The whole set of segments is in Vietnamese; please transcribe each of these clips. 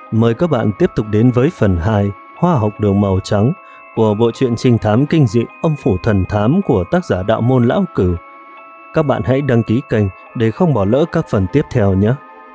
Mời các bạn tiếp tục đến với phần 2 Hoa học đường màu trắng của bộ truyện trinh thám kinh dị Âm phủ thần thám của tác giả Đạo Môn Lão Cửu. Các bạn hãy đăng ký kênh để không bỏ lỡ các phần tiếp theo nhé.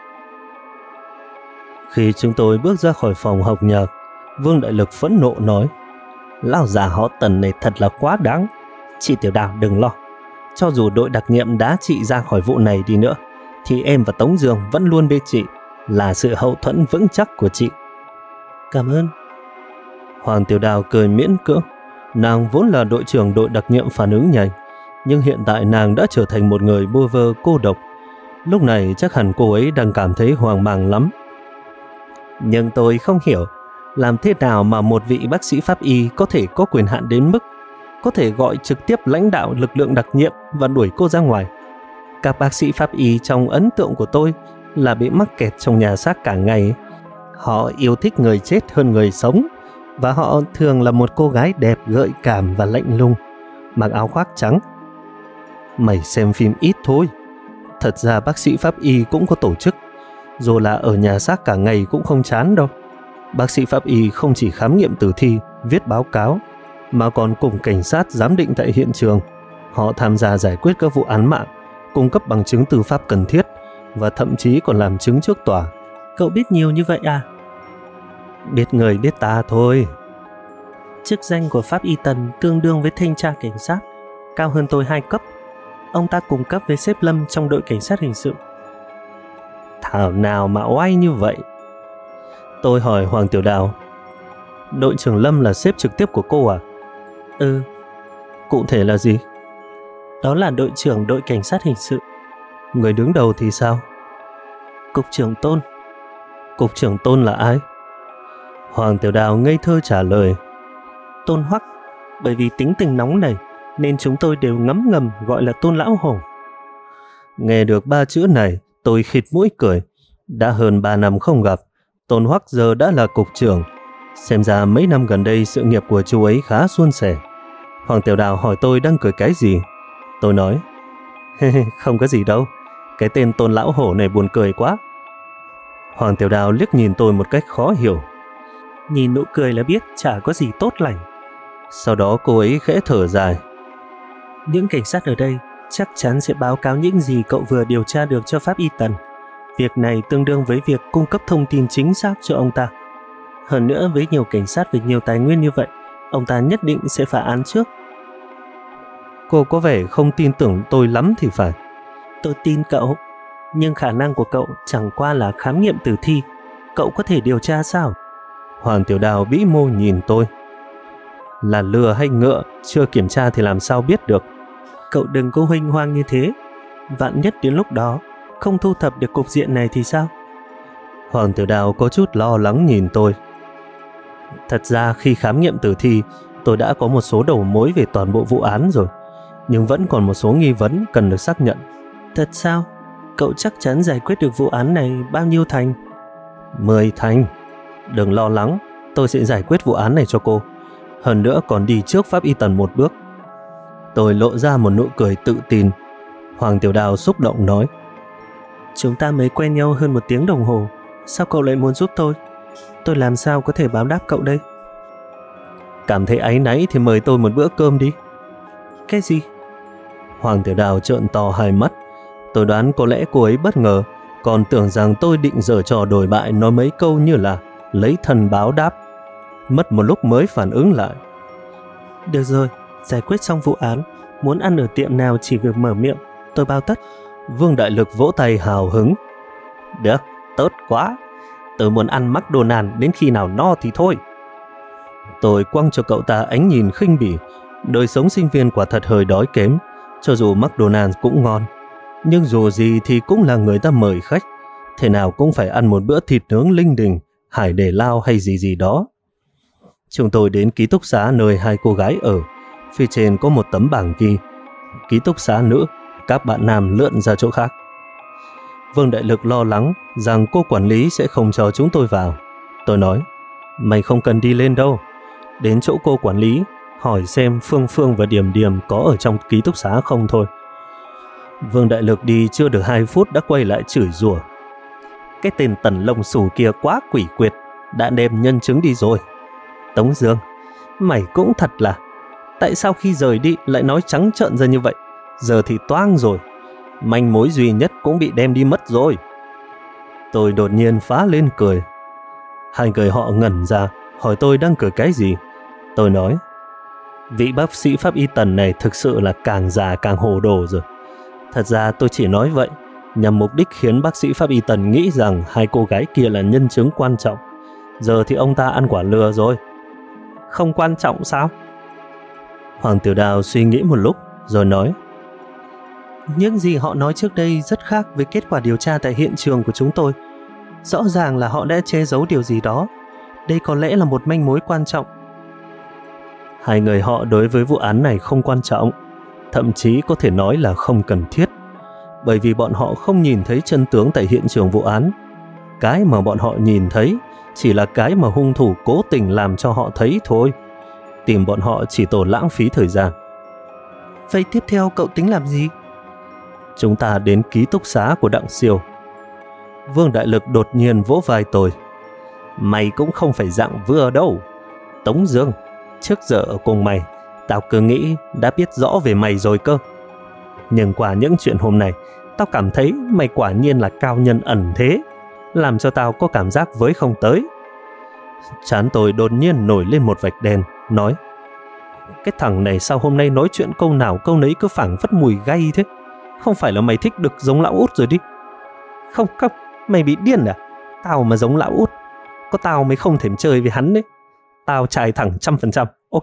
Khi chúng tôi bước ra khỏi phòng học nhạc, Vương Đại Lực phẫn nộ nói: "Lão già họ Tần này thật là quá đáng. Chị Tiểu Đào đừng lo, cho dù đội đặc nhiệm đá chị ra khỏi vụ này đi nữa thì em và Tống Dương vẫn luôn bên chị, là sự hậu thuẫn vững chắc của chị." "Cảm ơn." Hoàng Tiểu Đào cười miễn cưỡng. Nàng vốn là đội trưởng đội đặc nhiệm phản ứng nhanh, nhưng hiện tại nàng đã trở thành một người bơ vơ cô độc. Lúc này chắc hẳn cô ấy đang cảm thấy hoang mang lắm. "Nhưng tôi không hiểu, làm thế nào mà một vị bác sĩ pháp y có thể có quyền hạn đến mức có thể gọi trực tiếp lãnh đạo lực lượng đặc nhiệm và đuổi cô ra ngoài? Các bác sĩ pháp y trong ấn tượng của tôi là bị mắc kẹt trong nhà xác cả ngày. Họ yêu thích người chết hơn người sống, và họ thường là một cô gái đẹp, gợi cảm và lạnh lùng, mặc áo khoác trắng. Mày xem phim ít thôi. Thật ra bác sĩ pháp y cũng có tổ chức, dù là ở nhà xác cả ngày cũng không chán đâu. Bác sĩ pháp y không chỉ khám nghiệm tử thi, viết báo cáo, mà còn cùng cảnh sát giám định tại hiện trường. Họ tham gia giải quyết các vụ án mạng, cung cấp bằng chứng tư pháp cần thiết, và thậm chí còn làm chứng trước tòa." "Cậu biết nhiều như vậy à?" "Biết người biết ta thôi." "Chức danh của Pháp Y Tần tương đương với thanh tra cảnh sát, cao hơn tôi 2 cấp. Ông ta cùng cấp với sếp Lâm trong đội cảnh sát hình sự." "Thảo nào mà oai như vậy?" Tôi hỏi Hoàng Tiểu Đào: "Đội trưởng Lâm là sếp trực tiếp của cô à?" "Ừ." "Cụ thể là gì?" "Đó là đội trưởng đội cảnh sát hình sự." "Người đứng đầu thì sao?" "Cục trưởng Tôn." "Cục trưởng Tôn là ai?" Hoàng Tiểu Đào ngây thơ trả lời: "Tôn Hoắc. Bởi vì tính tình nóng nảy nên chúng tôi đều ngấm ngầm gọi là Tôn Lão Hổ." Nghe được 3 chữ này, tôi khịt mũi cười. Đã hơn 3 năm không gặp, Tôn Hoắc giờ đã là cục trưởng. Xem ra mấy năm gần đây sự nghiệp của chú ấy khá suôn sẻ. Hoàng Tiểu Đào hỏi tôi đang cười cái gì. Tôi nói: "Không có gì đâu, cái tên Tôn Lão Hổ này buồn cười quá." Hoàng Tiểu Đào liếc nhìn tôi một cách khó hiểu. Nhìn nụ cười là biết chả có gì tốt lành. Sau đó cô ấy khẽ thở dài: "Những cảnh sát ở đây chắc chắn sẽ báo cáo những gì cậu vừa điều tra được cho Pháp Y Tần. Việc này tương đương với việc cung cấp thông tin chính xác cho ông ta. Hơn nữa, với nhiều cảnh sát với nhiều tài nguyên như vậy, ông ta nhất định sẽ phá án trước." Cô có vẻ không tin tưởng tôi lắm thì phải. "Tôi tin cậu, nhưng khả năng của cậu chẳng qua là khám nghiệm tử thi. Cậu có thể điều tra sao?" Hoàng Tiểu Đào bĩ môi nhìn tôi: "Là lừa hay ngựa, chưa kiểm tra thì làm sao biết được." "Cậu đừng có huênh hoang như thế. Vạn nhất đến lúc đó không thu thập được cục diện này thì sao?" Hoàng Tiểu Đào có chút lo lắng nhìn tôi. "Thật ra khi khám nghiệm tử thi, tôi đã có một số đầu mối về toàn bộ vụ án rồi, nhưng vẫn còn một số nghi vấn cần được xác nhận." "Thật sao? Cậu chắc chắn giải quyết được vụ án này bao nhiêu thành?" 10 thành. Đừng lo lắng, tôi sẽ giải quyết vụ án này cho cô. Hơn nữa còn đi trước Pháp Y Tần một bước." Tôi lộ ra một nụ cười tự tin. Hoàng Tiểu Đào xúc động nói: "Chúng ta mới quen nhau hơn 1 tiếng đồng hồ, sao cậu lại muốn giúp tôi? Tôi làm sao có thể báo đáp cậu đây?" "Cảm thấy áy náy thì mời tôi một bữa cơm đi." "Cái gì?" Hoàng Tiểu Đào trợn to hai mắt. Tôi đoán có lẽ cô ấy bất ngờ, còn tưởng rằng tôi định giở trò đồi bại nói mấy câu như là lấy thân báo đáp. Mất một lúc mới phản ứng lại: "Được rồi, giải quyết xong vụ án, muốn ăn ở tiệm nào chỉ việc mở miệng, tôi bao tất." Vương Đại Lực vỗ tay hào hứng: "Được, tốt quá. Tôi muốn ăn McDonald's đến khi nào no thì thôi." Tôi quăng cho cậu ta ánh nhìn khinh bỉ. Đời sống sinh viên quả thật hơi đói kém. Cho dù McDonald's cũng ngon, nhưng dù gì thì cũng là người ta mời khách, thế nào cũng phải ăn một bữa thịt nướng linh đình, hải để lao hay gì gì đó. Chúng tôi đến ký túc xá nơi 2 cô gái ở. Phía trên có một tấm bảng ghi: "Ký túc xá nữ, các bạn nam lượn ra chỗ khác." Vương Đại Lực lo lắng rằng cô quản lý sẽ không cho chúng tôi vào. Tôi nói: "Mày không cần đi lên đâu. Đến chỗ cô quản lý, hỏi xem Phương Phương và Điềm Điềm có ở trong ký túc xá không thôi." Vương Đại Lực đi chưa được 2 phút đã quay lại chửi rủa: "Cái tên Tần Lông Xù kia quá quỷ quyệt, đã đem nhân chứng đi rồi. Tống Dương, mày cũng thật là, tại sao khi rời đi lại nói trắng trợn ra như vậy? Giờ thì toang rồi, manh mối duy nhất cũng bị đem đi mất rồi. Tôi đột nhiên phá lên cười. Hai người họ ngẩn ra, hỏi tôi đang cười cái gì. Tôi nói, vị bác sĩ pháp y Tần này thực sự là càng già càng hồ đồ rồi. Thật ra tôi chỉ nói vậy nhằm mục đích khiến bác sĩ pháp y Tần nghĩ rằng hai cô gái kia là nhân chứng quan trọng. Giờ thì ông ta ăn quả lừa rồi. Không quan trọng sao? Hoàng Tiểu Đào suy nghĩ một lúc rồi nói, những gì họ nói trước đây rất khác với kết quả điều tra tại hiện trường của chúng tôi. Rõ ràng là họ đã che giấu điều gì đó. Đây có lẽ là một manh mối quan trọng. Hai người họ đối với vụ án này không quan trọng, thậm chí có thể nói là không cần thiết, bởi vì bọn họ không nhìn thấy chân tướng tại hiện trường vụ án. Cái mà bọn họ nhìn thấy chỉ là cái mà hung thủ cố tình làm cho họ thấy thôi. Tìm bọn họ chỉ tổ lãng phí thời gian. Vậy tiếp theo cậu tính làm gì? Chúng ta đến ký túc xá của Đặng Siêu. Vương Đại Lực đột nhiên vỗ vai tôi. Mày cũng không phải dạng vừa đâu. Tống Dương, trước giờ ở cùng mày, tao cứ nghĩ đã biết rõ về mày rồi cơ. Nhưng qua những chuyện hôm nay, tao cảm thấy mày quả nhiên là cao nhân ẩn thế, làm cho tao có cảm giác với không tới. Trán tôi đột nhiên nổi lên một vạch đen, nói, cái thằng này sao hôm nay nói chuyện câu nào câu nấy cứ phảng phất mùi gay thế? Không phải là mày thích được giống lão Út rồi đi? Không, mày bị điên à? Tao mà giống lão Út, có tao mới không thèm chơi với hắn đấy. Tao trai thẳng 100%, ok.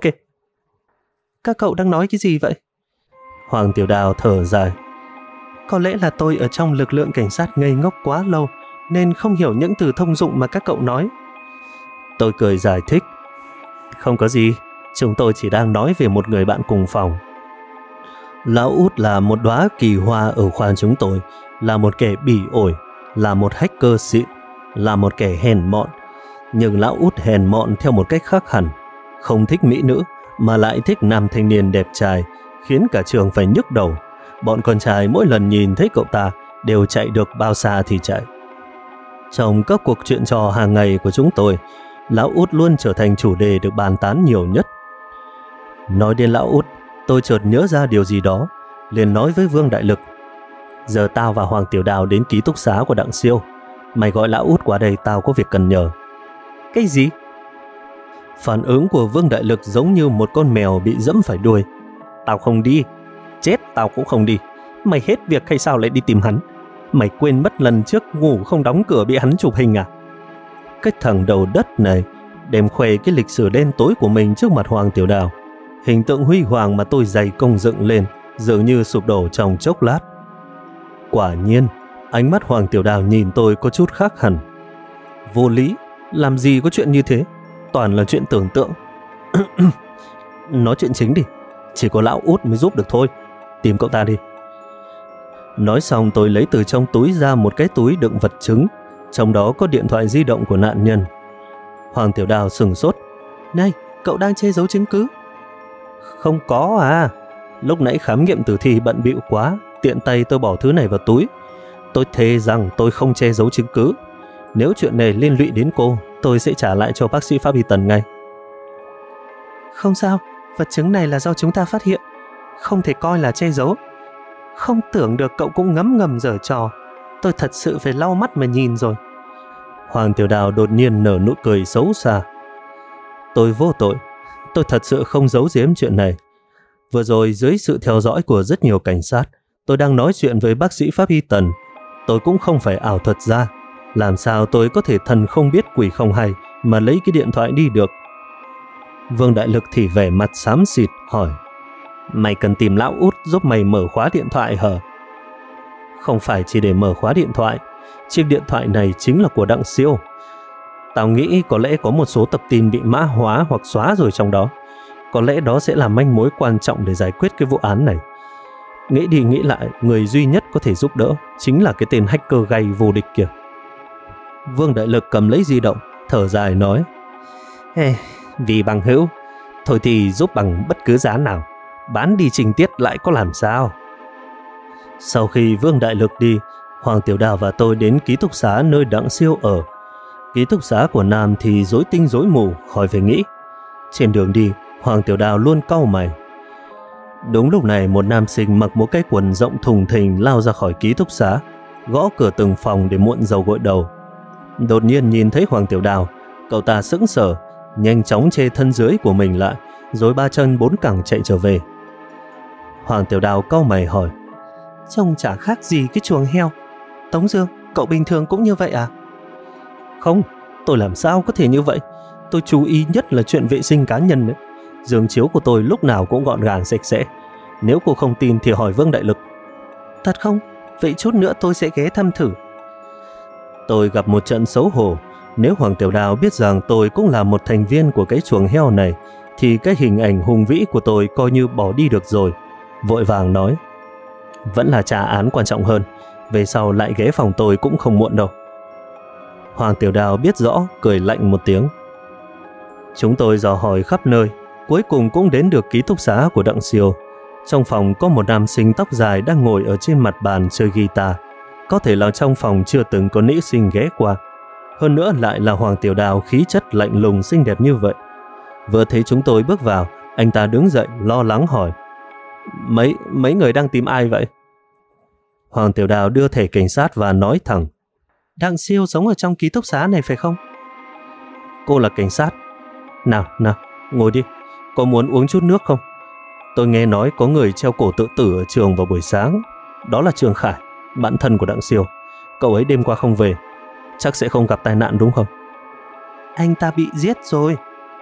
Các cậu đang nói cái gì vậy? Hoàng Tiểu Đào thở dài. Có lẽ là tôi ở trong lực lượng cảnh sát ngây ngốc quá lâu, nên không hiểu những từ thông dụng mà các cậu nói. Tôi cười giải thích. Không có gì, chúng tôi chỉ đang nói về một người bạn cùng phòng. Lão Út là một đóa kỳ hoa ở khoa chúng tôi, là một kẻ bỉ ổi, là một hacker xịn, là một kẻ hèn mọn. Nhưng lão Út hèn mọn theo một cách khác hẳn, không thích mỹ nữ mà lại thích nam thanh niên đẹp trai, khiến cả trường phải nhức đầu. Bọn con trai mỗi lần nhìn thấy cậu ta đều chạy được bao xa thì chạy. Trong các cuộc chuyện trò hàng ngày của chúng tôi, lão Út luôn trở thành chủ đề được bàn tán nhiều nhất. Nói đến lão Út, tôi chợt nhớ ra điều gì đó, liền nói với Vương Đại Lực, giờ tao và Hoàng Tiểu Đào đến ký túc xá của Đặng Siêu. Mày gọi lão Út qua đây, tao có việc cần nhờ. Cái gì? Phản ứng của Vương Đại Lực giống như một con mèo bị dẫm phải đuôi. Tao không đi. Chết tao cũng không đi. Mày hết việc hay sao lại đi tìm hắn? Mày quên mất lần trước ngủ không đóng cửa bị hắn chụp hình à? Cái thằng đầu đất này đem khoe cái lịch sử đen tối của mình trước mặt Hoàng Tiểu Đào. Hình tượng huy hoàng mà tôi dày công dựng lên dường như sụp đổ trong chốc lát. Quả nhiên, ánh mắt Hoàng Tiểu Đào nhìn tôi có chút khác hẳn. Vô lý, làm gì có chuyện như thế? Toàn là chuyện tưởng tượng. Nói chuyện chính đi, chỉ có lão Út mới giúp được thôi. Tìm cậu ta đi. Nói xong tôi lấy từ trong túi ra một cái túi đựng vật chứng, trong đó có điện thoại di động của nạn nhân. Hoàng Tiểu Đào sửng sốt. Này, cậu đang che giấu chứng cứ? Không có à. Lúc nãy khám nghiệm tử thi bận bịu quá, tiện tay tôi bỏ thứ này vào túi. Tôi thề rằng tôi không che giấu chứng cứ. Nếu chuyện này liên lụy đến cô, tôi sẽ trả lại cho bác sĩ pháp y Tần ngay. Không sao, vật chứng này là do chúng ta phát hiện, không thể coi là che giấu. Không tưởng được cậu cũng ngấm ngầm giở trò. Tôi thật sự phải lau mắt mà nhìn rồi. Hoàng Tiểu Đào đột nhiên nở nụ cười xấu xa. Tôi vô tội. Tôi thật sự không giấu giếm chuyện này. Vừa rồi dưới sự theo dõi của rất nhiều cảnh sát, tôi đang nói chuyện với bác sĩ pháp y Tần. Tôi cũng không phải ảo thuật ra. Làm sao tôi có thể thần không biết quỷ không hay mà lấy cái điện thoại đi được? Vương Đại Lực thì vẻ mặt xám xịt hỏi, mày cần tìm lão Út giúp mày mở khóa điện thoại hả? Không phải chỉ để mở khóa điện thoại. Chiếc điện thoại này chính là của Đặng Siêu. Tao nghĩ có lẽ có một số tập tin bị mã hóa hoặc xóa rồi trong đó. Có lẽ đó sẽ là manh mối quan trọng để giải quyết cái vụ án này. Nghĩ đi nghĩ lại, người duy nhất có thể giúp đỡ chính là cái tên hacker gay vô địch kia. Vương Đại Lực cầm lấy di động, thở dài nói, vì bằng hữu, thôi thì giúp bằng bất cứ giá nào. Bán đi trình tiết lại có làm sao? Sau khi Vương Đại Lực đi, Hoàng Tiểu Đào và tôi đến ký túc xá nơi Đặng Siêu ở. Ký túc xá của Nam thì rối tinh rối mù, khỏi phải nghĩ. Trên đường đi, Hoàng Tiểu Đào luôn cau mày. Đúng lúc này, một nam sinh mặc một cái quần rộng thùng thình lao ra khỏi ký túc xá, gõ cửa từng phòng để muộn dầu gội đầu. Đột nhiên nhìn thấy Hoàng Tiểu Đào, cậu ta sững sờ, nhanh chóng chê thân dưới của mình lại, rồi ba chân bốn cẳng chạy trở về. Hoàng Tiểu Đào cau mày hỏi: Trông chả khác gì cái chuồng heo. Tống Dương, cậu bình thường cũng như vậy à? Không, tôi làm sao có thể như vậy. Tôi chú ý nhất là chuyện vệ sinh cá nhân đấy. Giường chiếu của tôi lúc nào cũng gọn gàng sạch sẽ. Nếu cô không tin thì hỏi Vương Đại Lực. Thật không? Vậy chút nữa tôi sẽ ghé thăm thử. Tôi gặp một trận xấu hổ. Nếu Hoàng Tiểu Đào biết rằng tôi cũng là một thành viên của cái chuồng heo này, thì cái hình ảnh hùng vĩ của tôi coi như bỏ đi được rồi. Vội vàng nói: Vẫn là trả án quan trọng hơn. Về sau lại ghé phòng tôi cũng không muộn đâu. Hoàng Tiểu Đào biết rõ, cười lạnh một tiếng. Chúng tôi dò hỏi khắp nơi, cuối cùng cũng đến được ký túc xá của Đặng Siêu. Trong phòng có một nam sinh tóc dài đang ngồi ở trên mặt bàn chơi guitar. Có thể là trong phòng chưa từng có nữ sinh ghé qua. Hơn nữa lại là Hoàng Tiểu Đào khí chất lạnh lùng xinh đẹp như vậy. Vừa thấy chúng tôi bước vào, anh ta đứng dậy lo lắng hỏi: Mấy người đang tìm ai vậy? Hoàng Tiểu Đào đưa thẻ cảnh sát và nói thẳng: Đặng Siêu sống ở trong ký túc xá này phải không? Cô là cảnh sát. Nào, ngồi đi. Có muốn uống chút nước không? Tôi nghe nói có người treo cổ tự tử ở trường vào buổi sáng. Đó là Trường Khải, bạn thân của Đặng Siêu. Cậu ấy đêm qua không về. Chắc sẽ không gặp tai nạn đúng không? Anh ta bị giết rồi.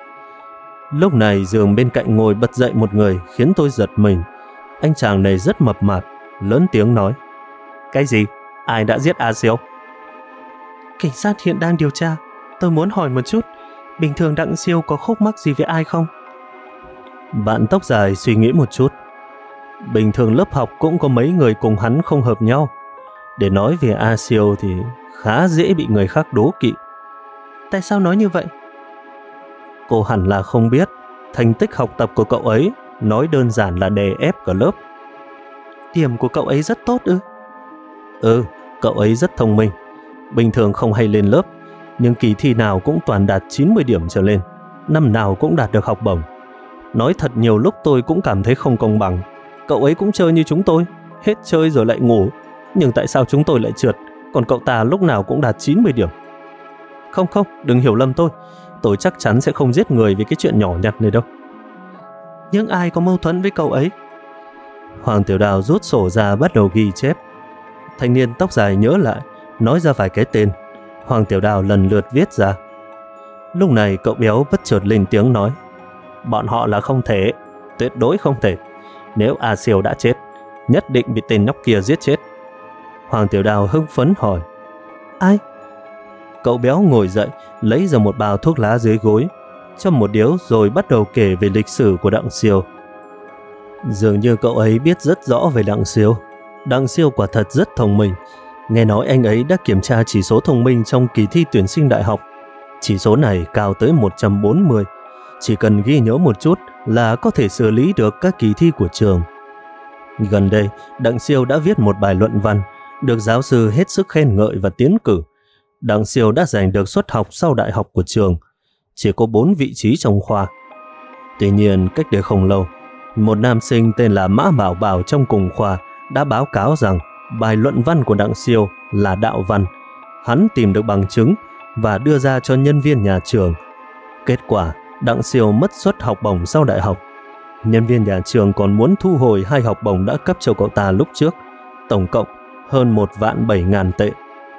Lúc này giường bên cạnh ngồi bật dậy một người khiến tôi giật mình. Anh chàng này rất mập mạp, lớn tiếng nói: Cái gì? Ai đã giết A Siêu? Cảnh sát hiện đang điều tra. Tôi muốn hỏi một chút, bình thường Đặng Siêu có khúc mắc gì với ai không? Bạn tóc dài suy nghĩ một chút. Bình thường lớp học cũng có mấy người cùng hắn không hợp nhau. Để nói về A Siêu thì khá dễ bị người khác đố kỵ. Tại sao nói như vậy? Cô hẳn là không biết, thành tích học tập của cậu ấy nói đơn giản là đè ép cả lớp. Điểm của cậu ấy rất tốt ư? Cậu ấy rất thông minh. Bình thường không hay lên lớp, nhưng kỳ thi nào cũng toàn đạt 90 điểm trở lên, năm nào cũng đạt được học bổng. Nói thật nhiều lúc tôi cũng cảm thấy không công bằng. Cậu ấy cũng chơi như chúng tôi, hết chơi rồi lại ngủ. Nhưng tại sao chúng tôi lại trượt, còn cậu ta lúc nào cũng đạt 90 điểm? Không, đừng hiểu lầm tôi. Tôi chắc chắn sẽ không giết người vì cái chuyện nhỏ nhặt này đâu. Nhưng ai có mâu thuẫn với cậu ấy? Hoàng Tiểu Đào rút sổ ra bắt đầu ghi chép. Thanh niên tóc dài nhớ lại, nói ra vài cái tên. Hoàng Tiểu Đào lần lượt viết ra. Lúc này cậu béo bất chợt lên tiếng nói: Bọn họ là không thể, tuyệt đối không thể. Nếu A Siêu đã chết, nhất định bị tên nhóc kia giết chết. Hoàng Tiểu Đào hưng phấn hỏi: Ai? Cậu béo ngồi dậy, lấy ra một bao thuốc lá dưới gối, châm một điếu rồi bắt đầu kể về lịch sử của Đặng Siêu. Dường như cậu ấy biết rất rõ về Đặng Siêu. Đặng Siêu quả thật rất thông minh. Nghe nói anh ấy đã kiểm tra chỉ số thông minh trong kỳ thi tuyển sinh đại học. Chỉ số này cao tới 140. Chỉ cần ghi nhớ một chút là có thể xử lý được các kỳ thi của trường. Gần đây, Đặng Siêu đã viết một bài luận văn, được giáo sư hết sức khen ngợi và tiến cử. Đặng Siêu đã giành được suất học sau đại học của trường. Chỉ có 4 vị trí trong khoa. Tuy nhiên, cách đây không lâu, một nam sinh tên là Mã Bảo Bảo trong cùng khoa đã báo cáo rằng bài luận văn của Đặng Siêu là đạo văn. Hắn tìm được bằng chứng và đưa ra cho nhân viên nhà trường. Kết quả, Đặng Siêu mất suất học bổng sau đại học. Nhân viên nhà trường còn muốn thu hồi 2 học bổng đã cấp cho cậu ta lúc trước, tổng cộng hơn 1.700.000 tệ.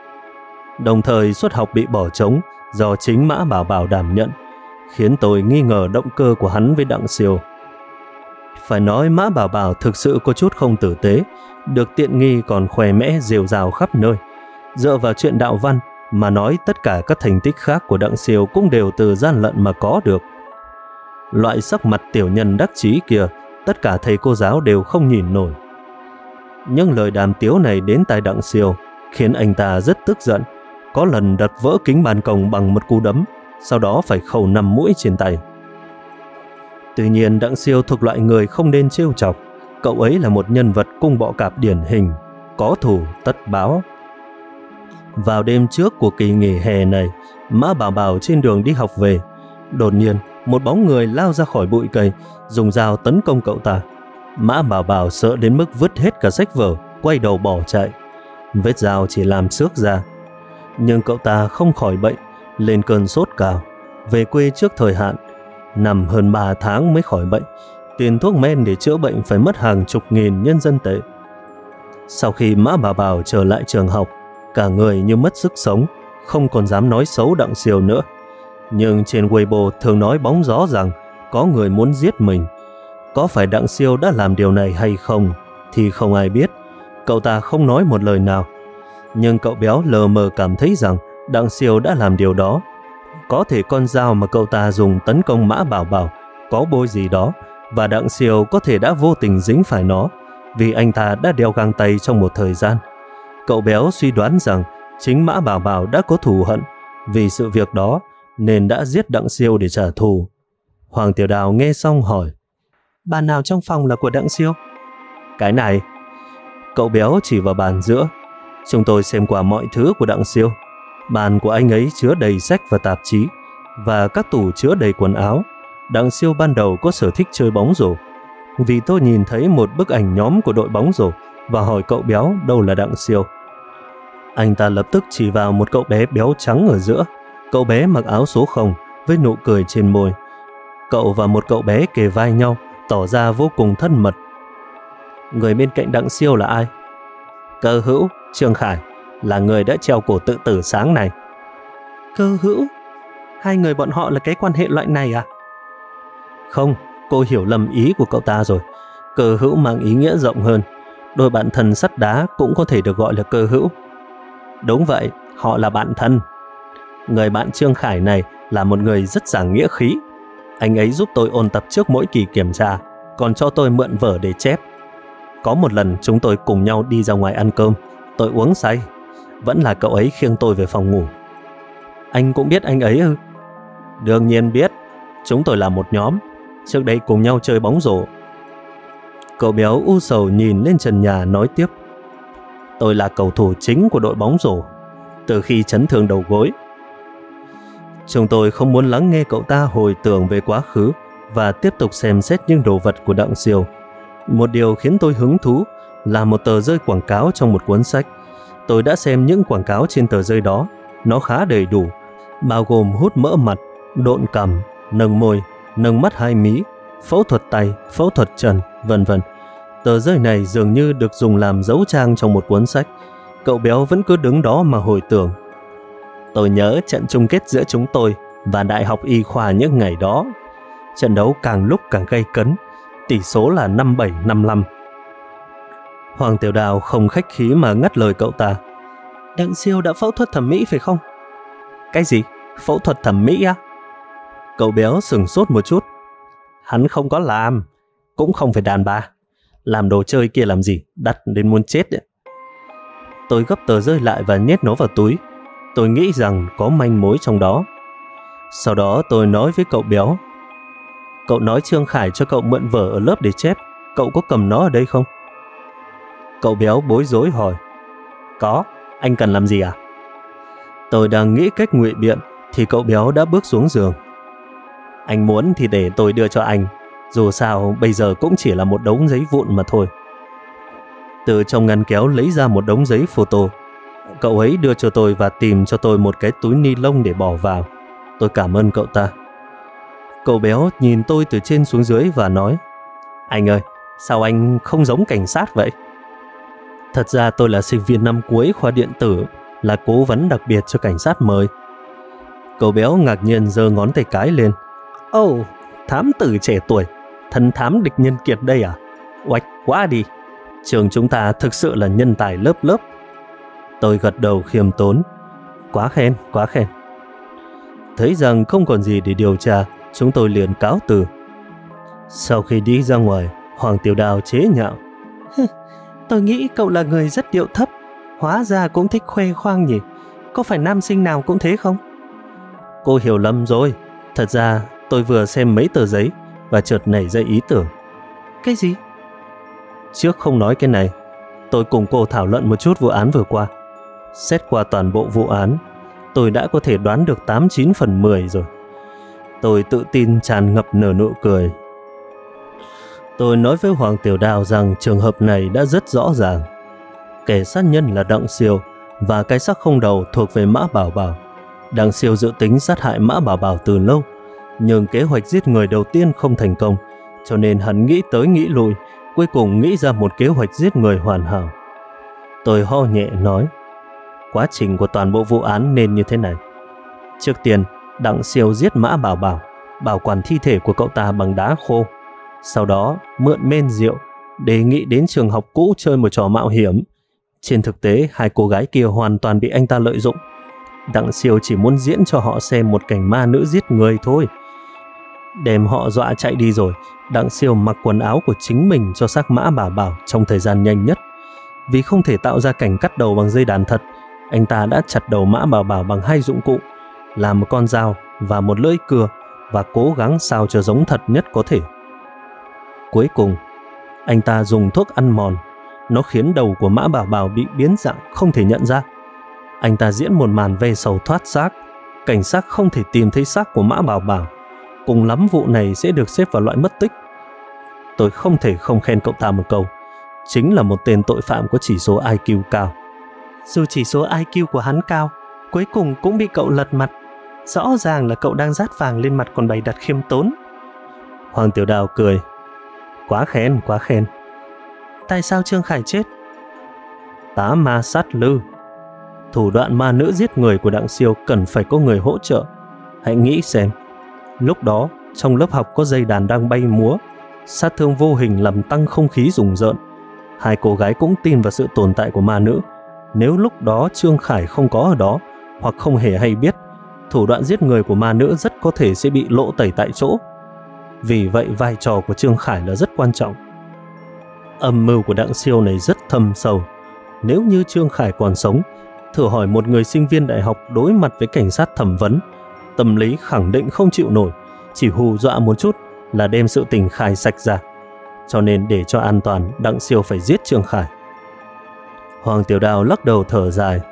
Đồng thời suất học bị bỏ trống do chính Mã Bảo Bảo đảm nhận, khiến tôi nghi ngờ động cơ của hắn với Đặng Siêu. Phải nói Mã Bảo Bảo thực sự có chút không tử tế, được tiện nghi còn khoe mẽ rêu rào khắp nơi. Dựa vào chuyện đạo văn mà nói tất cả các thành tích khác của Đặng Siêu cũng đều từ gian lận mà có được. Loại sắc mặt tiểu nhân đắc chí kia, tất cả thầy cô giáo đều không nhìn nổi. Nhưng lời đàm tiếu này đến tai Đặng Siêu khiến anh ta rất tức giận, có lần đập vỡ kính ban công bằng một cú đấm, sau đó phải khâu 5 mũi trên tay. Tuy nhiên Đặng Siêu thuộc loại người không nên trêu chọc. Cậu ấy là một nhân vật cung bọ cạp điển hình, có thù tất báo. Vào đêm trước của kỳ nghỉ hè này, Mã Bảo Bảo trên đường đi học về, đột nhiên một bóng người lao ra khỏi bụi cây, dùng dao tấn công cậu ta. Mã Bảo Bảo sợ đến mức vứt hết cả sách vở, quay đầu bỏ chạy. Vết dao chỉ làm xước da. Nhưng cậu ta không khỏi bệnh, lên cơn sốt cao, về quê trước thời hạn, nằm hơn 3 tháng mới khỏi bệnh. Tiền thuốc men để chữa bệnh phải mất hàng chục nghìn nhân dân tệ. Sau khi Mã Bảo Bảo trở lại trường học, cả người như mất sức sống, không còn dám nói xấu Đặng Siêu nữa. Nhưng trên Weibo thường nói bóng gió rằng có người muốn giết mình. Có phải Đặng Siêu đã làm điều này hay không thì không ai biết. Cậu ta không nói một lời nào. Nhưng cậu béo lờ mờ cảm thấy rằng Đặng Siêu đã làm điều đó. Có thể con dao mà cậu ta dùng tấn công Mã Bảo Bảo có bôi gì đó, và Đặng Siêu có thể đã vô tình dính phải nó, vì anh ta đã đeo găng tay trong một thời gian. Cậu béo suy đoán rằng chính Mã Bảo Bảo đã có thù hận vì sự việc đó, nên đã giết Đặng Siêu để trả thù. Hoàng Tiểu Đào nghe xong hỏi: Bàn nào trong phòng là của Đặng Siêu? Cái này. Cậu béo chỉ vào bàn giữa. Chúng tôi xem qua mọi thứ của Đặng Siêu. Bàn của anh ấy chứa đầy sách và tạp chí, và các tủ chứa đầy quần áo. Đặng Siêu ban đầu có sở thích chơi bóng rổ, vì tôi nhìn thấy một bức ảnh nhóm của đội bóng rổ và hỏi cậu béo đâu là Đặng Siêu. Anh ta lập tức chỉ vào một cậu bé béo trắng ở giữa. Cậu bé mặc áo số 0 với nụ cười trên môi. Cậu và một cậu bé kề vai nhau, tỏ ra vô cùng thân mật. Người bên cạnh Đặng Siêu là ai? Cơ hữu, Trương Khải, là người đã treo cổ tự tử sáng nay. Cơ hữu? Hai người bọn họ là cái quan hệ loại này à? Không, cô hiểu lầm ý của cậu ta rồi. Cơ hữu mang ý nghĩa rộng hơn. Đôi bạn thân sắt đá cũng có thể được gọi là cơ hữu. Đúng vậy, họ là bạn thân. Người bạn Trương Khải này là một người rất giảng nghĩa khí. Anh ấy giúp tôi ôn tập trước mỗi kỳ kiểm tra, còn cho tôi mượn vở để chép. Có một lần chúng tôi cùng nhau đi ra ngoài ăn cơm. Tôi uống say, vẫn là cậu ấy khiêng tôi về phòng ngủ. Anh cũng biết anh ấy ư? Đương nhiên biết. Chúng tôi là một nhóm, trước đây cùng nhau chơi bóng rổ. Cậu béo u sầu nhìn lên trần nhà nói tiếp: Tôi là cầu thủ chính của đội bóng rổ từ khi chấn thương đầu gối. Chúng tôi không muốn lắng nghe cậu ta hồi tưởng về quá khứ và tiếp tục xem xét những đồ vật của Đặng Siêu. Một điều khiến tôi hứng thú là một tờ rơi quảng cáo trong một cuốn sách. Tôi đã xem những quảng cáo trên tờ rơi đó. Nó khá đầy đủ, bao gồm hút mỡ mặt, độn cằm, nâng môi, nâng mắt 2 mí, phẫu thuật tay, phẫu thuật chân, vân vân. Tờ rơi này dường như được dùng làm dấu trang trong một cuốn sách. Cậu béo vẫn cứ đứng đó mà hồi tưởng. Tôi nhớ trận chung kết giữa chúng tôi và Đại học Y khoa những ngày đó. Trận đấu càng lúc càng gay cấn, tỷ số là 57-55. Hoàng Tiểu Đào không khách khí mà ngắt lời cậu ta. Đặng Siêu đã phẫu thuật thẩm mỹ phải không? Cái gì? Phẫu thuật thẩm mỹ á? Cậu béo sửng sốt một chút. Hắn không có làm, cũng không phải đàn bà. Làm đồ chơi kia làm gì, đắt đến muốn chết đấy. Tôi gấp tờ rơi lại và nhét nó vào túi. Tôi nghĩ rằng có manh mối trong đó. Sau đó tôi nói với cậu béo: Cậu nói Trương Khải cho cậu mượn vở ở lớp để chép, cậu có cầm nó ở đây không? Cậu béo bối rối hỏi: Có, anh cần làm gì à? Tôi đang nghĩ cách ngụy biện thì cậu béo đã bước xuống giường. Anh muốn thì để tôi đưa cho anh, dù sao bây giờ cũng chỉ là một đống giấy vụn mà thôi. Từ trong ngăn kéo lấy ra một đống giấy photo. Cậu ấy đưa cho tôi và tìm cho tôi một cái túi ni lông để bỏ vào. Tôi cảm ơn cậu ta. Cậu béo nhìn tôi từ trên xuống dưới và nói: Anh ơi, sao anh không giống cảnh sát vậy? Thật ra tôi là sinh viên năm cuối khoa điện tử, là cố vấn đặc biệt cho cảnh sát mời. Cậu béo ngạc nhiên giơ ngón tay cái lên. Ồ, thám tử trẻ tuổi, thần thám địch nhân kiệt đây à? Oạch quá đi, trường chúng ta thực sự là nhân tài lớp lớp. Tôi gật đầu khiêm tốn. Quá khen, quá khen. Thấy rằng không còn gì để điều tra, chúng tôi liền cáo từ. Sau khi đi ra ngoài, Hoàng Tiểu Đào chế nhạo: Tôi nghĩ cậu là người rất điệu thấp, hóa ra cũng thích khoe khoang nhỉ? Có phải nam sinh nào cũng thế không? Cô hiểu lầm rồi. Thật ra tôi vừa xem mấy tờ giấy và chợt nảy ra ý tưởng. Cái gì? Trước không nói cái này, tôi cùng cô thảo luận một chút vụ án vừa qua. Xét qua toàn bộ vụ án, tôi đã có thể đoán được 89 phần 10 rồi. Tôi tự tin tràn ngập nở nụ cười. Tôi nói với Hoàng Tiểu Đào rằng trường hợp này đã rất rõ ràng. Kẻ sát nhân là Đặng Siêu và cái xác không đầu thuộc về Mã Bảo Bảo. Đặng Siêu dự tính sát hại Mã Bảo Bảo từ lâu, nhưng kế hoạch giết người đầu tiên không thành công, cho nên hắn nghĩ tới nghĩ lui, cuối cùng nghĩ ra một kế hoạch giết người hoàn hảo. Tôi ho nhẹ nói, quá trình của toàn bộ vụ án nên như thế này. Trước tiên, Đặng Siêu giết Mã Bảo Bảo, bảo quản thi thể của cậu ta bằng đá khô. Sau đó, mượn men rượu, đề nghị đến trường học cũ chơi một trò mạo hiểm. Trên thực tế, hai cô gái kia hoàn toàn bị anh ta lợi dụng. Đặng Siêu chỉ muốn diễn cho họ xem một cảnh ma nữ giết người thôi. Đem họ dọa chạy đi rồi, Đặng Siêu mặc quần áo của chính mình cho xác Mã Bảo Bảo trong thời gian nhanh nhất. Vì không thể tạo ra cảnh cắt đầu bằng dây đàn thật, anh ta đã chặt đầu Mã Bảo Bảo bằng hai dụng cụ, làm một con dao và một lưỡi cưa, và cố gắng sao cho giống thật nhất có thể. Cuối cùng, anh ta dùng thuốc ăn mòn. Nó khiến đầu của Mã Bảo Bảo bị biến dạng không thể nhận ra. Anh ta diễn một màn ve sầu thoát xác. Cảnh sát không thể tìm thấy xác của Mã Bảo Bảo. Cùng lắm vụ này sẽ được xếp vào loại mất tích. Tôi không thể không khen cậu ta một câu. Chính là một tên tội phạm có chỉ số IQ cao. Dù chỉ số IQ của hắn cao, cuối cùng cũng bị cậu lật mặt. Rõ ràng là cậu đang dát vàng lên mặt còn bày đặt khiêm tốn. Hoàng Tiểu Đào cười. Quá khen, quá khen. Tại sao Trương Khải chết? Tá ma sát lư. Thủ đoạn ma nữ giết người của Đặng Siêu cần phải có người hỗ trợ. Hãy nghĩ xem. Lúc đó, trong lớp học có dây đàn đang bay múa. Sát thương vô hình làm tăng không khí rùng rợn. Hai cô gái cũng tin vào sự tồn tại của ma nữ. Nếu lúc đó Trương Khải không có ở đó, hoặc không hề hay biết, thủ đoạn giết người của ma nữ rất có thể sẽ bị lộ tẩy tại chỗ. Vì vậy vai trò của Trương Khải là rất quan trọng. Âm mưu của Đặng Siêu này rất thâm sâu. Nếu như Trương Khải còn sống, thử hỏi một người sinh viên đại học đối mặt với cảnh sát thẩm vấn, tâm lý khẳng định không chịu nổi, chỉ hù dọa một chút là đem sự tình khai sạch ra. Cho nên để cho an toàn, Đặng Siêu phải giết Trương Khải. Hoàng Tiểu Đào lắc đầu thở dài.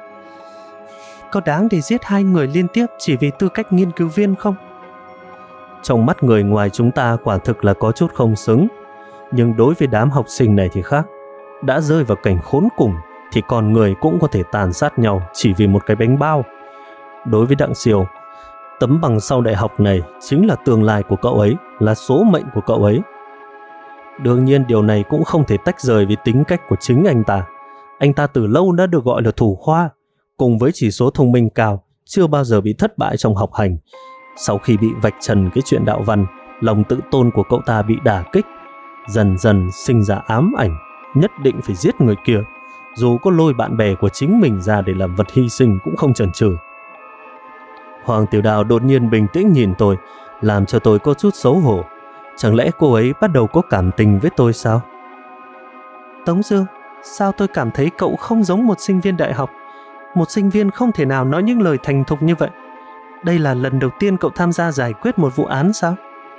Có đáng để giết hai người liên tiếp chỉ vì tư cách nghiên cứu viên không? Trong mắt người ngoài chúng ta quả thực là có chút không xứng. Nhưng đối với đám học sinh này thì khác. Đã rơi vào cảnh khốn cùng thì con người cũng có thể tàn sát nhau chỉ vì một cái bánh bao. Đối với Đặng Siêu, tấm bằng sau đại học này chính là tương lai của cậu ấy, là số mệnh của cậu ấy. Đương nhiên điều này cũng không thể tách rời với tính cách của chính anh ta. Anh ta từ lâu đã được gọi là thủ khoa, cùng với chỉ số thông minh cao, chưa bao giờ bị thất bại trong học hành. Sau khi bị vạch trần cái chuyện đạo văn, lòng tự tôn của cậu ta bị đả kích, dần dần sinh ra ám ảnh, nhất định phải giết người kia, dù có lôi bạn bè của chính mình ra để làm vật hy sinh cũng không chần chừ. Hoàng Tiểu Đào đột nhiên bình tĩnh nhìn tôi, làm cho tôi có chút xấu hổ. Chẳng lẽ cô ấy bắt đầu có cảm tình với tôi sao? Tống Dương, sao tôi cảm thấy cậu không giống một sinh viên đại học? Một sinh viên không thể nào nói những lời thành thục như vậy. Đây là lần đầu tiên cậu tham gia giải quyết một vụ án sao?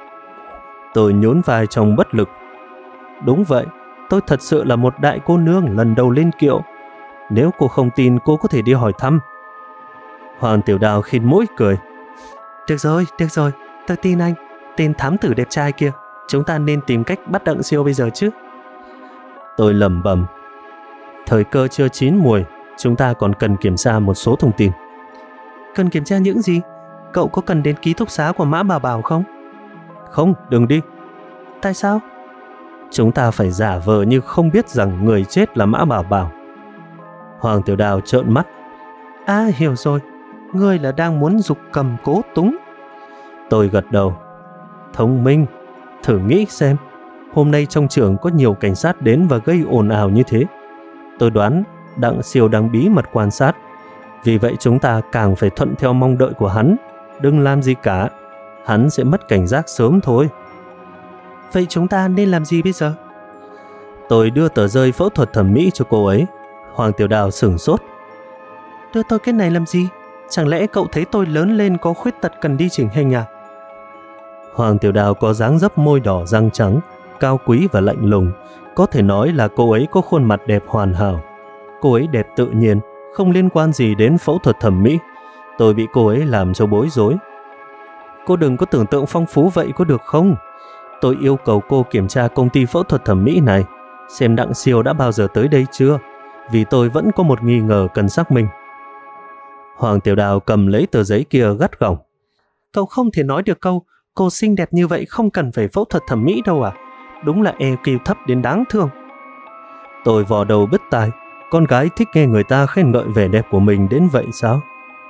Tôi nhún vai trong bất lực. Đúng vậy, tôi thật sự là một đại cô nương lần đầu lên kiệu. Nếu cô không tin, cô có thể đi hỏi thăm. Hoàng Tiểu Đào khịt mũi cười. Được rồi, tôi tin anh. Tên thám tử đẹp trai kia, chúng ta nên tìm cách bắt Đặng Siêu bây giờ chứ. Tôi lẩm bẩm. Thời cơ chưa chín muồi, chúng ta còn cần kiểm tra một số thông tin. Cần kiểm tra những gì? Cậu có cần đến ký túc xá của Mã Bảo Bảo không? Không, đừng đi. Tại sao? Chúng ta phải giả vờ như không biết rằng người chết là Mã Bảo Bảo. Hoàng Tiểu Đào trợn mắt. À, hiểu rồi. Ngươi là đang muốn giục cầm cố túng. Tôi gật đầu. Thông minh. Thử nghĩ xem, hôm nay trong trường có nhiều cảnh sát đến và gây ồn ào như thế. Tôi đoán Đặng Siêu đang bí mật quan sát. Vì vậy chúng ta càng phải thuận theo mong đợi của hắn. Đừng làm gì cả. Hắn sẽ mất cảnh giác sớm thôi. Vậy chúng ta nên làm gì bây giờ? Tôi đưa tờ rơi phẫu thuật thẩm mỹ cho cô ấy. Hoàng Tiểu Đào sửng sốt. Đưa tôi cái này làm gì? Chẳng lẽ cậu thấy tôi lớn lên có khuyết tật cần đi chỉnh hình à? Hoàng Tiểu Đào có dáng dấp môi đỏ răng trắng, cao quý và lạnh lùng. Có thể nói là cô ấy có khuôn mặt đẹp hoàn hảo. Cô ấy đẹp tự nhiên, không liên quan gì đến phẫu thuật thẩm mỹ. Tôi bị cô ấy làm cho bối rối. Cô đừng có tưởng tượng phong phú vậy có được không? Tôi yêu cầu cô kiểm tra công ty phẫu thuật thẩm mỹ này, xem Đặng Siêu đã bao giờ tới đây chưa, vì tôi vẫn có một nghi ngờ cần xác minh. Hoàng Tiểu Đào cầm lấy tờ giấy kia gắt gỏng. Cậu không thể nói được câu cô xinh đẹp như vậy không cần phải phẫu thuật thẩm mỹ đâu à? Đúng là EQ thấp đến đáng thương. Tôi vò đầu bứt tai. Con gái thích nghe người ta khen ngợi vẻ đẹp của mình đến vậy sao?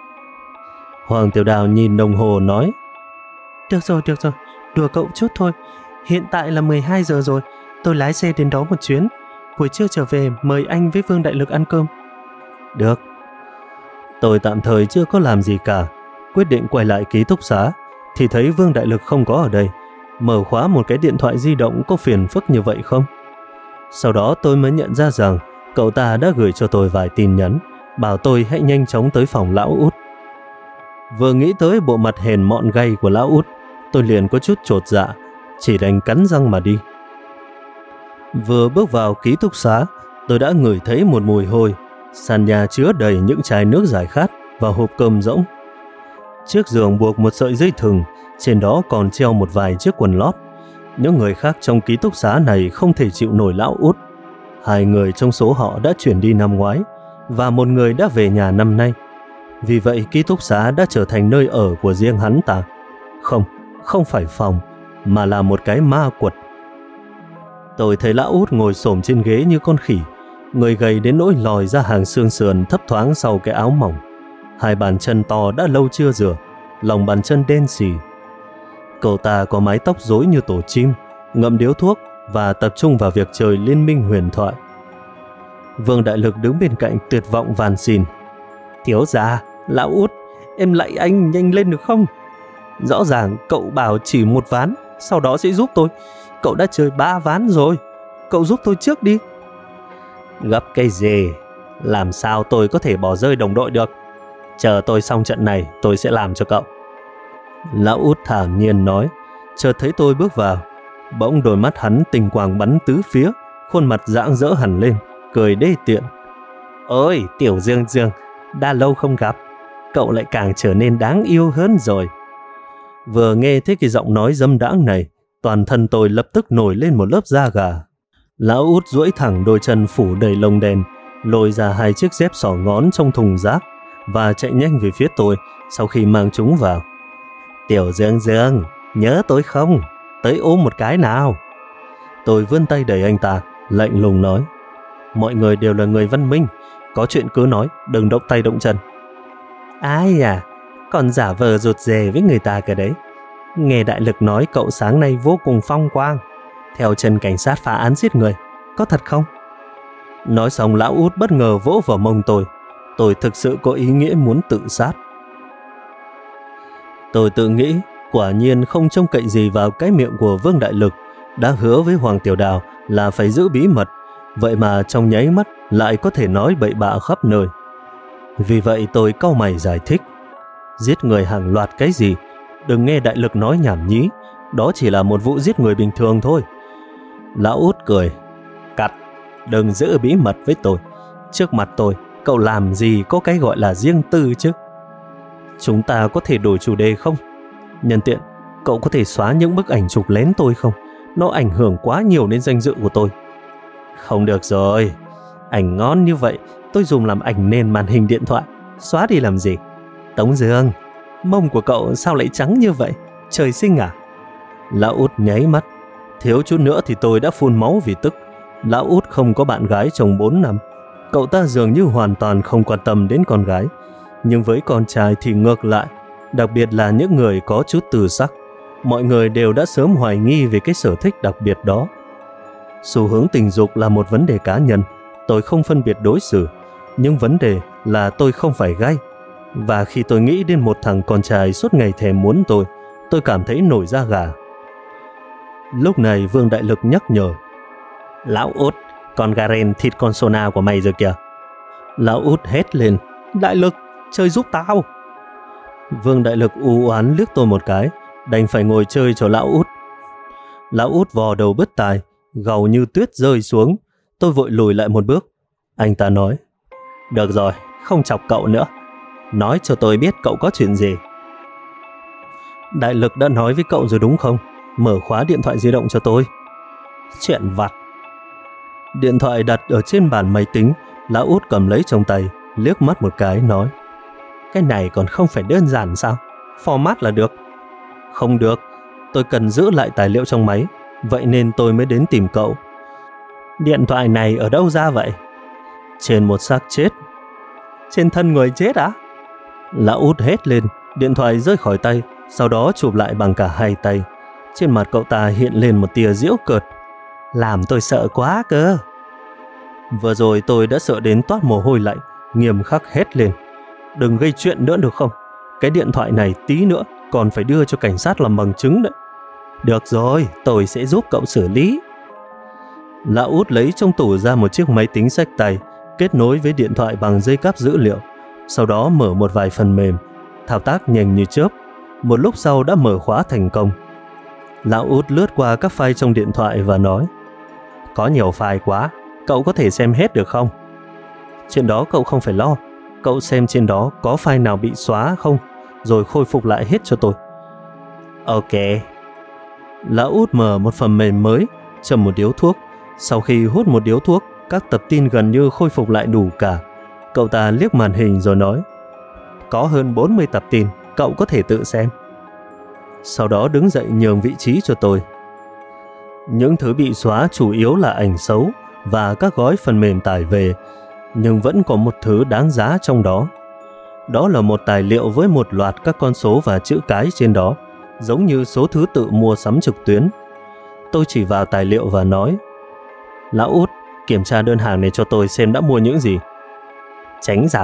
Hoàng Tiểu Đào nhìn đồng hồ nói. Được rồi, đùa cậu chút thôi. Hiện tại là 12 giờ rồi, tôi lái xe đến đó một chuyến. Buổi trưa trở về mời anh với Vương Đại Lực ăn cơm. Được. Tôi tạm thời chưa có làm gì cả, quyết định quay lại ký túc xá thì thấy Vương Đại Lực không có ở đây. Mở khóa một cái điện thoại di động có phiền phức như vậy không? Sau đó tôi mới nhận ra rằng cậu ta đã gửi cho tôi vài tin nhắn, bảo tôi hãy nhanh chóng tới phòng lão Út. Vừa nghĩ tới bộ mặt hèn mọn gay của lão Út, tôi liền có chút chột dạ, chỉ đành cắn răng mà đi. Vừa bước vào ký túc xá, tôi đã ngửi thấy một mùi hôi. Sàn nhà chứa đầy những chai nước giải khát và hộp cơm rỗng. Chiếc giường buộc một sợi dây thừng, trên đó còn treo một vài chiếc quần lót. Những người khác trong ký túc xá này không thể chịu nổi lão Út. 2 người trong số họ đã chuyển đi năm ngoái và một người đã về nhà năm nay. Vì vậy ký túc xá đã trở thành nơi ở của riêng hắn ta. Không phải phòng, mà là một cái ma quật. Tôi thấy lão Út ngồi xổm trên ghế như con khỉ, người gầy đến nỗi lòi ra hàng xương sườn thấp thoáng sau cái áo mỏng. 2 bàn chân to đã lâu chưa rửa, lòng bàn chân đen xì. Cậu ta có mái tóc rối như tổ chim, ngậm điếu thuốc và tập trung vào việc chơi Liên Minh huyền thoại. Vương Đại Lực đứng bên cạnh tuyệt vọng van xin. Thiếu gia, lão Út, em lạy anh nhanh lên được không? Rõ ràng cậu bảo chỉ 1 ván, sau đó sẽ giúp tôi. Cậu đã chơi 3 ván rồi, cậu giúp tôi trước đi. Gấp cái gì? Làm sao tôi có thể bỏ rơi đồng đội được? Chờ tôi xong trận này tôi sẽ làm cho cậu. Lão Út thản nhiên nói. Chợt thấy tôi bước vào, bỗng đôi mắt hắn tinh quang bắn tứ phía, khuôn mặt rạng rỡ hẳn lên, cười đê tiện. Ôi Tiểu Dương Dương, đã lâu không gặp, cậu lại càng trở nên đáng yêu hơn rồi. Vừa nghe thấy cái giọng nói dâm đãng này, toàn thân tôi lập tức nổi lên một lớp da gà. Lão Út duỗi thẳng đôi chân phủ đầy lông đen, lôi ra 2 chiếc dép xỏ ngón trong thùng rác và chạy nhanh về phía tôi sau khi mang chúng vào. Tiểu Dương Dương, nhớ tôi không? Tới ôm một cái nào. Tôi vươn tay đẩy anh ta, lạnh lùng nói. Mọi người đều là người văn minh, có chuyện cứ nói, đừng động tay động chân. Ai à, còn giả vờ rụt rè với người ta cả đấy. Nghe Đại Lực nói cậu sáng nay vô cùng phong quang, theo chân cảnh sát phá án giết người, có thật không? Nói xong lão Út bất ngờ vỗ vào mông tôi. Tôi thực sự có ý nghĩa muốn tự sát. Tôi tự nghĩ quả nhiên không trông cậy gì vào cái miệng của Vương Đại Lực, đã hứa với Hoàng Tiểu Đào là phải giữ bí mật, vậy mà trong nháy mắt lại có thể nói bậy bạ khắp nơi. Vì vậy tôi cau mày giải thích. Giết người hàng loạt cái gì? Đừng nghe Đại Lực nói nhảm nhí, đó chỉ là một vụ giết người bình thường thôi. Lão Út cười. Cắt, đừng giữ bí mật với tôi. Trước mặt tôi, cậu làm gì có cái gọi là riêng tư chứ? Chúng ta có thể đổi chủ đề không? Nhân tiện, cậu có thể xóa những bức ảnh chụp lén tôi không? Nó ảnh hưởng quá nhiều đến danh dự của tôi. Không được rồi. Ảnh ngon như vậy, tôi dùng làm ảnh nền màn hình điện thoại. Xóa đi làm gì? Tống Dương, mông của cậu sao lại trắng như vậy? Trời sinh à? Lão Út nháy mắt. Thiếu chút nữa thì tôi đã phun máu vì tức. Lão Út không có bạn gái trong 4 năm. Cậu ta dường như hoàn toàn không quan tâm đến con gái. Nhưng với con trai thì ngược lại, đặc biệt là những người có chút tư sắc. Mọi người đều đã sớm hoài nghi về cái sở thích đặc biệt đó. Xu hướng tình dục là một vấn đề cá nhân, tôi không phân biệt đối xử. Nhưng vấn đề là tôi không phải gay. Và khi tôi nghĩ đến một thằng con trai suốt ngày thèm muốn tôi cảm thấy nổi da gà. Lúc này Vương Đại Lực nhắc nhở. Lão Út, con Garen thịt con Sona của mày rồi kìa. Lão Út hét lên. Đại Lực, chơi giúp tao. Vương Đại Lực u oán liếc tôi một cái, đành phải ngồi chơi cho lão Út. Lão Út vò đầu bứt tai, gầu như tuyết rơi xuống. Tôi vội lùi lại một bước. Anh ta nói. Được rồi, không chọc cậu nữa. Nói cho tôi biết cậu có chuyện gì. Đại Lực đã nói với cậu rồi đúng không? Mở khóa điện thoại di động cho tôi. Chuyện vặt. Điện thoại đặt ở trên bàn máy tính, Lão Út cầm lấy trong tay, liếc mắt một cái nói: Cái này còn không phải đơn giản sao? Format là được. Không được, tôi cần giữ lại tài liệu trong máy, vậy nên tôi mới đến tìm cậu. Điện thoại này ở đâu ra vậy? Trên một xác chết. Trên thân người chết á? Lão Út hét lên, điện thoại rơi khỏi tay, sau đó chụp lại bằng cả hai tay. Trên mặt cậu ta hiện lên một tia giễu cợt. Làm tôi sợ quá cơ. Vừa rồi tôi đã sợ đến toát mồ hôi lạnh, nghiêm khắc hét lên: Đừng gây chuyện nữa được không? Cái điện thoại này tí nữa còn phải đưa cho cảnh sát làm bằng chứng đấy. Được rồi, tôi sẽ giúp cậu xử lý. Lão Út lấy trong tủ ra một chiếc máy tính xách tay, kết nối với điện thoại bằng dây cáp dữ liệu, sau đó mở một vài phần mềm, thao tác nhanh như chớp. Một lúc sau đã mở khóa thành công. Lão Út lướt qua các file trong điện thoại và nói: Có nhiều file quá, cậu có thể xem hết được không? Chuyện đó cậu không phải lo. Cậu xem trên đó có file nào bị xóa không, rồi khôi phục lại hết cho tôi. Ok. Lão Út mở một phần mềm mới, châm một điếu thuốc. Sau khi hút một điếu thuốc, các tập tin gần như khôi phục lại đủ cả. Cậu ta liếc màn hình rồi nói: Có hơn 40 tập tin, cậu có thể tự xem. Sau đó đứng dậy nhường vị trí cho tôi. Những thứ bị xóa chủ yếu là ảnh xấu và các gói phần mềm tải về, nhưng vẫn có một thứ đáng giá trong đó. Đó là một tài liệu với một loạt các con số và chữ cái trên đó, giống như số thứ tự mua sắm trực tuyến. Tôi chỉ vào tài liệu và nói: Lão Út, kiểm tra đơn hàng này cho tôi xem đã mua những gì. Tránh ra.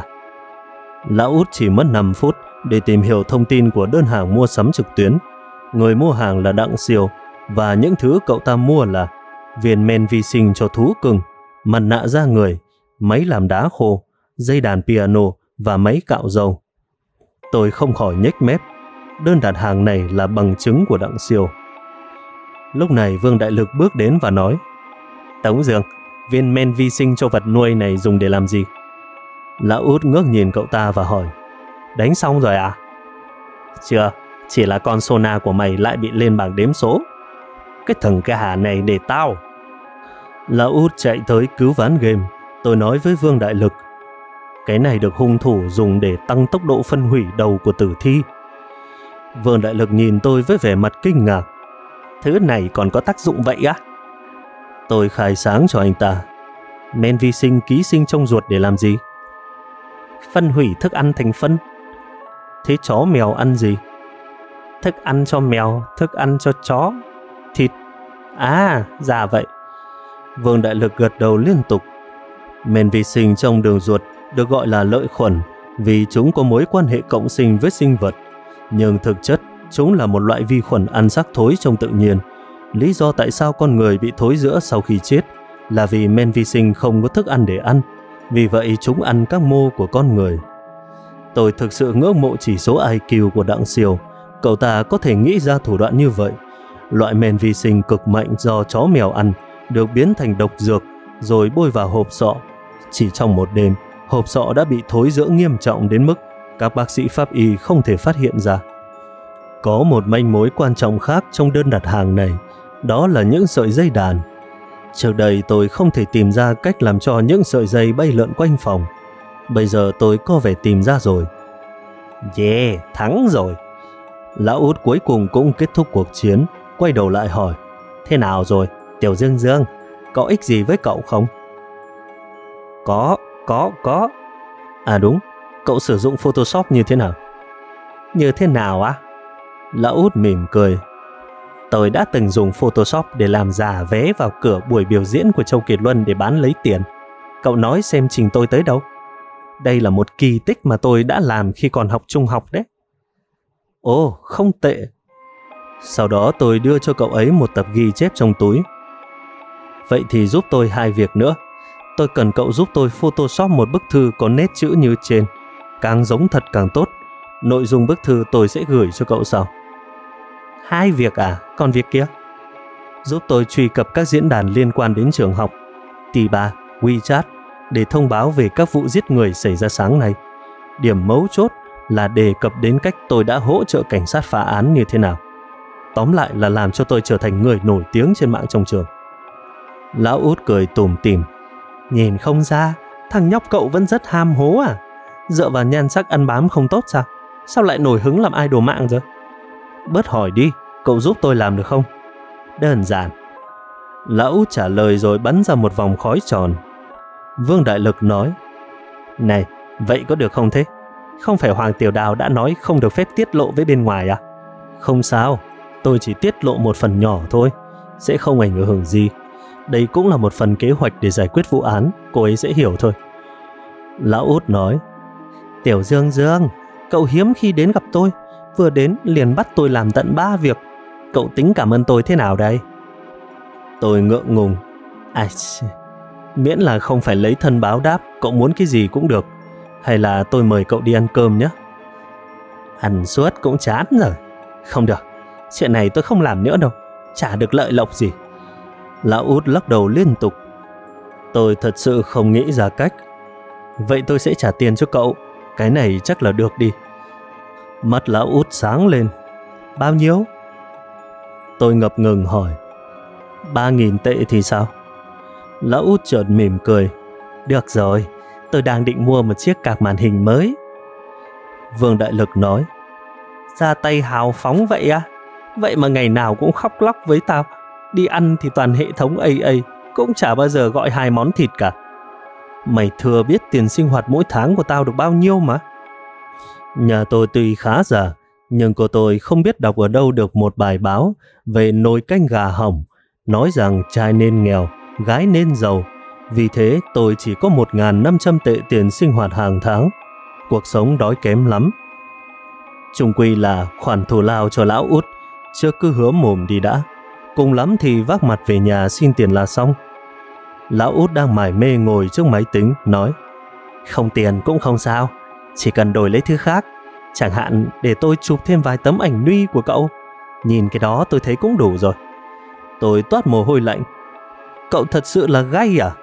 Lão Út chỉ mất 5 phút để tìm hiểu thông tin của đơn hàng mua sắm trực tuyến. Người mua hàng là Đặng Siêu, và những thứ cậu ta mua là viên men vi sinh cho thú cưng, mặt nạ da người, máy làm đá khô, dây đàn piano và máy cạo râu. Tôi không khỏi nhếch mép. Đơn đặt hàng này là bằng chứng của Đặng Siêu. Lúc này Vương Đại Lực bước đến và nói: Tống Dương, viên men vi sinh cho vật nuôi này dùng để làm gì? Lão Út ngước nhìn cậu ta và hỏi: Đánh xong rồi à? Chưa, chỉ là con Sona của mày lại bị lên bảng đếm số. Cái thằng ca hà này để tao. Lão Út chạy tới cứu ván game. Tôi nói với Vương Đại Lực: Cái này được hung thủ dùng để tăng tốc độ phân hủy đầu của tử thi. Vương Đại Lực nhìn tôi với vẻ mặt kinh ngạc: Thứ này còn có tác dụng vậy á? Tôi khai sáng cho anh ta: Men vi sinh ký sinh trong ruột để làm gì? Phân hủy thức ăn thành phân. Thế chó mèo ăn gì? Thức ăn cho mèo, thức ăn cho chó. Thịt. À, dạ vậy. Vương Đại Lực gật đầu liên tục. Men vi sinh trong đường ruột được gọi là lợi khuẩn vì chúng có mối quan hệ cộng sinh với sinh vật. Nhưng thực chất, chúng là một loại vi khuẩn ăn xác thối trong tự nhiên. Lý do tại sao con người bị thối rữa sau khi chết là vì men vi sinh không có thức ăn để ăn. Vì vậy chúng ăn các mô của con người. Tôi thực sự ngưỡng mộ chỉ số IQ của Đặng Siêu. Cậu ta có thể nghĩ ra thủ đoạn như vậy. Loại men vi sinh cực mạnh do chó mèo ăn được biến thành độc dược rồi bôi vào hộp sọ. Chỉ trong một đêm, hộp sọ đã bị thối rữa nghiêm trọng đến mức các bác sĩ pháp y không thể phát hiện ra. Có một manh mối quan trọng khác trong đơn đặt hàng này, đó là những sợi dây đàn. Trước đây tôi không thể tìm ra cách làm cho những sợi dây bay lượn quanh phòng. Bây giờ tôi có vẻ tìm ra rồi. Yeah, thắng rồi. Lão Út cuối cùng cũng kết thúc cuộc chiến, quay đầu lại hỏi: Thế nào rồi, Tiểu Dương Dương, có ích gì với cậu không? Có. À đúng, cậu sử dụng Photoshop như thế nào? Như thế nào á? Lão Út mỉm cười: Tôi đã từng dùng Photoshop để làm giả vé vào cửa buổi biểu diễn của Châu Kiệt Luân để bán lấy tiền. Cậu nói xem trình tôi tới đâu? Đây là một kỳ tích mà tôi đã làm khi còn học trung học đấy. Ồ, không tệ. Sau đó tôi đưa cho cậu ấy một tập ghi chép trong túi. Vậy thì giúp tôi 2 việc nữa. Tôi cần cậu giúp tôi Photoshop một bức thư có nét chữ như trên. Càng giống thật càng tốt. Nội dung bức thư tôi sẽ gửi cho cậu sau. 2 việc à? Còn việc kia? Giúp tôi truy cập các diễn đàn liên quan đến trường học, T3, WeChat để thông báo về các vụ giết người xảy ra sáng nay. Điểm mấu chốt là đề cập đến cách tôi đã hỗ trợ cảnh sát phá án như thế nào. Tóm lại là làm cho tôi trở thành người nổi tiếng trên mạng trong trường. Lão Út cười tủm tỉm. Nhìn không ra, thằng nhóc cậu vẫn rất ham hố à? Dựa vào nhan sắc ăn bám không tốt sao? Sao lại nổi hứng làm idol mạng rồi? Bớt hỏi đi, cậu giúp tôi làm được không? Đơn giản. Lão Út trả lời rồi bắn ra một vòng khói tròn. Vương Đại Lực nói, này, vậy có được không thế? Không phải Hoàng Tiểu Đào đã nói không được phép tiết lộ với bên ngoài à? Không sao, tôi chỉ tiết lộ một phần nhỏ thôi, sẽ không ảnh hưởng gì. Đây cũng là một phần kế hoạch để giải quyết vụ án, cô ấy sẽ hiểu thôi. Lão Út nói, Tiểu Dương Dương, cậu hiếm khi đến gặp tôi, vừa đến liền bắt tôi làm tận 3 việc. Cậu tính cảm ơn tôi thế nào đây? Tôi ngượng ngùng. Miễn là không phải lấy thân báo đáp, cậu muốn cái gì cũng được. Hay là tôi mời cậu đi ăn cơm nhé? Ăn suốt cũng chán rồi. Không được, chuyện này tôi không làm nữa đâu, chả được lợi lộc gì. Lão Út lắc đầu liên tục. Tôi thật sự không nghĩ ra cách. Vậy tôi sẽ trả tiền cho cậu, cái này chắc là được đi. Mắt Lão Út sáng lên. Bao nhiêu? Tôi ngập ngừng hỏi. 3.000 tệ thì sao? Lão Út chợt mỉm cười. Được rồi, tôi đang định mua một chiếc cạc màn hình mới. Vương Đại Lực nói, ra tay hào phóng vậy à? Vậy mà ngày nào cũng khóc lóc với tao. Đi ăn thì toàn hệ thống AA, cũng chả bao giờ gọi 2 món thịt cả. Mày thừa biết tiền sinh hoạt mỗi tháng của tao được bao nhiêu mà. Nhà tôi tuy khá giả, nhưng cô tôi không biết đọc ở đâu được một bài báo về nồi canh gà hỏng, nói rằng trai nên nghèo, gái nên giàu. Vì thế tôi chỉ có 1.500 tệ tiền sinh hoạt hàng tháng. Cuộc sống đói kém lắm. Chung quy là khoản thù lao cho Lão Út, chưa cứ hứa mồm đi đã. Cùng lắm thì vác mặt về nhà xin tiền là xong. Lão Út đang mải mê ngồi trước máy tính, nói, không tiền cũng không sao, chỉ cần đổi lấy thứ khác. Chẳng hạn để tôi chụp thêm vài tấm ảnh nude của cậu. Nhìn cái đó tôi thấy cũng đủ rồi. Tôi toát mồ hôi lạnh. Cậu thật sự là gay à?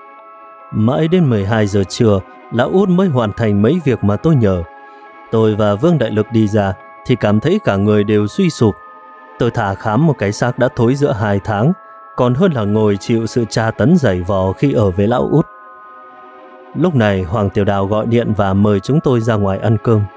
Mãi đến 12 giờ trưa, Lão Út mới hoàn thành mấy việc mà tôi nhờ. Tôi và Vương Đại Lực đi ra thì cảm thấy cả người đều suy sụp. Tôi thà khám một cái xác đã thối giữa 2 tháng, còn hơn là ngồi chịu sự tra tấn dày vò khi ở với Lão Út. Lúc này Hoàng Tiểu Đào gọi điện và mời chúng tôi ra ngoài ăn cơm.